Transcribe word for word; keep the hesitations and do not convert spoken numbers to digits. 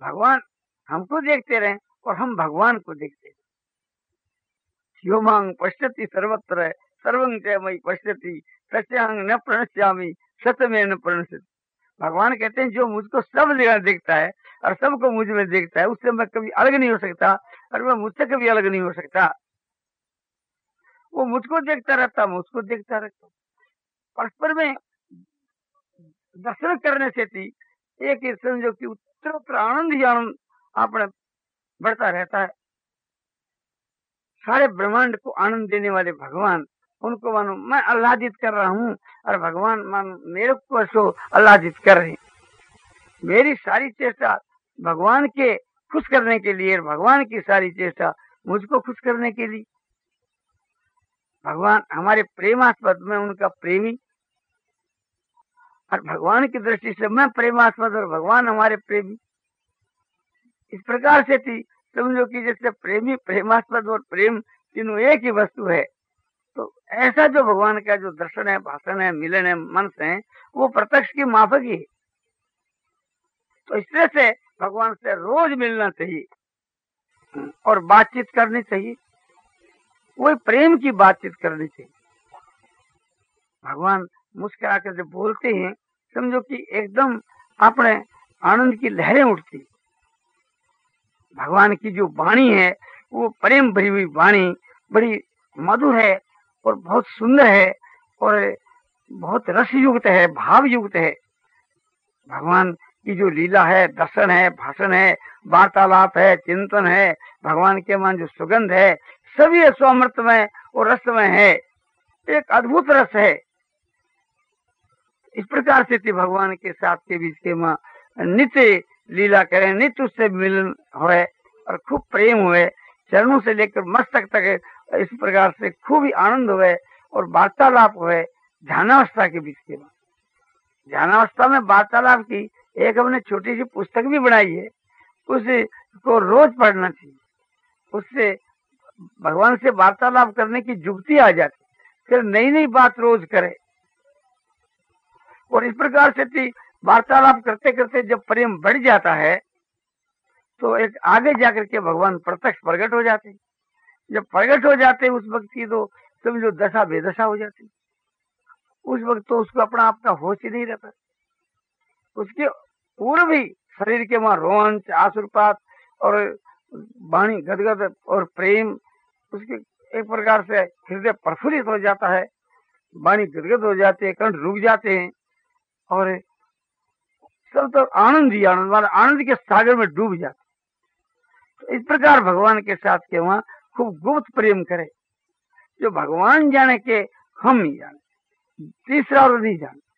भगवान हमको देखते रहे और हम भगवान को देखते रहे। यो मांग पश्यति सर्वत्र सर्वं च मयि पश्यति तस्यांग न प्रणश्यामि सतमेव न प्रणश्यति। भगवान कहते हैं जो मुझको सब जगह देखता है और सबको मुझ में देखता है, उससे मैं कभी अलग नहीं हो सकता और मैं मुझसे कभी अलग नहीं हो सकता। वो मुझको देखता रहता, मुझको देखता रहता। परस्पर में दर्शन करने से थी एक समझो कि उत्तर आनंद ही आनंद अपने बढ़ता रहता है। सारे ब्रह्मांड को आनंद देने वाले भगवान, उनको मानो मैं आह्लादित कर रहा हूँ और भगवान मानो मेरे को सो आह्लादित कर रहे। मेरी सारी चेष्टा भगवान के खुश करने के लिए, भगवान की सारी चेष्टा मुझको खुश करने के लिए। भगवान हमारे प्रेमास्पद में उनका प्रेमी और भगवान की दृष्टि से मैं प्रेमास्पद और भगवान हमारे प्रेमी। इस प्रकार से थी समझो कि जैसे प्रेमी प्रेमास्पद और प्रेम तीनों एक ही वस्तु है। तो ऐसा जो भगवान का जो दर्शन है, भाषण है, मिलन है, मंच है, वो प्रत्यक्ष की माफक ही है। तो इस तरह से भगवान से रोज मिलना चाहिए और बातचीत करनी चाहिए, वही प्रेम की बातचीत करनी चाहिए। भगवान मुस्कुरा कर जब बोलते हैं समझो कि एकदम अपने आनंद की लहरें उठती। भगवान की जो वाणी है वो प्रेम भरी हुई वाणी बड़ी मधुर है और बहुत सुंदर है और बहुत रस युक्त है, भाव युक्त है। भगवान की जो लीला है, दर्शन है, भाषण है, वार्तालाप है, चिंतन है, भगवान के मन जो सुगंध है, सभी स्वामृतमय और रसमय है, एक अद्भुत रस है। इस प्रकार से थी भगवान के साथ के बीच के माँ नित्य लीला करें, नित्य उससे मिलन होए और खूब प्रेम हुए, चरणों से लेकर मस्तक तक इस प्रकार से खूब ही आनंद हुए और वार्तालाप हुए ध्यानावस्था के बीच के माँ। ध्यानावस्था में वार्तालाप की एक हमने छोटी सी पुस्तक भी बनाई है, उसको रोज पढ़ना चाहिए। उससे भगवान से वार्तालाप करने की जुगती आ जाती, फिर नई नई बात रोज करे। और इस प्रकार से थी वार्तालाप करते करते जब प्रेम बढ़ जाता है तो एक आगे जाकर के भगवान प्रत्यक्ष प्रकट हो जाते। जब प्रकट हो जाते उस वक्त की तो समझो दशा बेदशा हो जाती। उस वक्त तो उसको अपना अपना होश ही नहीं रहता। उसके पूर्व भी शरीर के वहां रोमांच, आसुरपात और वाणी गदगद और प्रेम, उसके एक प्रकार से हृदय प्रफुल्लित हो जाता है, वाणी गदगद हो जाती है, कंठ रुक जाते हैं और सब तो आनंद ही आनंद वाला आनंद के सागर में डूब जाते। तो इस प्रकार भगवान के साथ के वहां खूब गुप्त प्रेम करे, जो भगवान जाने के हम नहीं जाने, तीसरा और नहीं जाने।